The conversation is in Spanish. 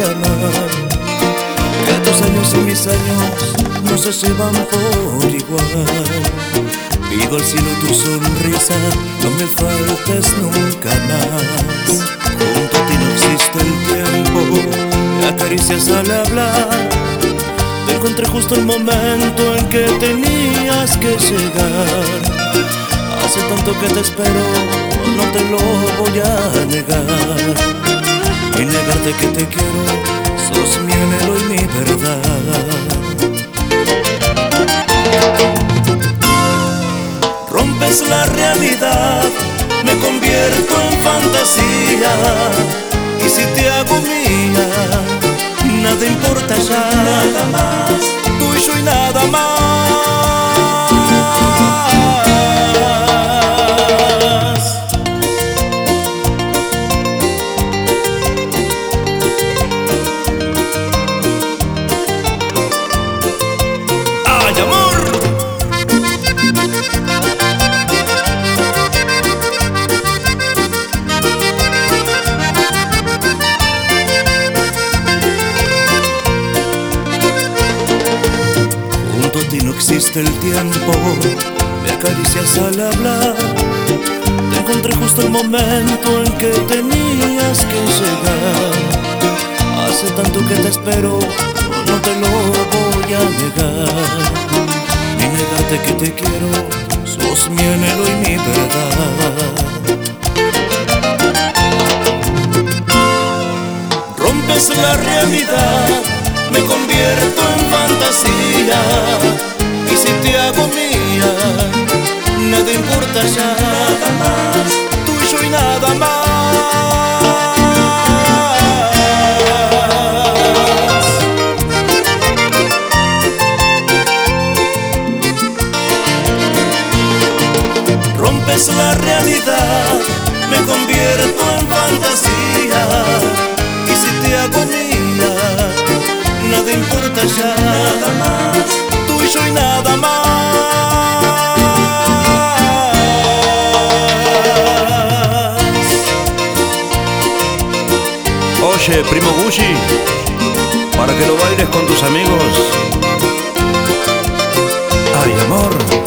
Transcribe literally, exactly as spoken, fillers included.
amar. Que tus años y mis años no se llevan por igual. Pido al cielo tu sonrisa, no me faltes nunca más. Junto a ti no existe el tiempo, me acaricias al hablar. Te encontré justo el momento en que tenías que llegar. Hace tanto que te espero, no te lo voy a negar. Y negarte que te quiero, sos mi anhelo y mi verdad. Rompes la realidad, me convierto en fantasía. Y si te hago mía, nada importa ya, nada más, tuyo y nada más. ¡Ay, amor! Junto a ti no existe el tiempo, me acaricias al hablar. Te encontré justo el momento en que tenías que llegar. Hace tanto que te espero, no te lo voy a negar. Ni negarte que te quiero, sos mi anhelo y mi verdad. Rompes la realidad, me convierto en fantasía. Y si te hago mía, nada importa ya, nada más, tuyo y nada más. Rompes la realidad, me convierto en fantasía. Y si te hago mía, nada importa ya, nada más, tuyo y nada más. Oye, primo Gucci, para que lo bailes con tus amigos. Ay, amor.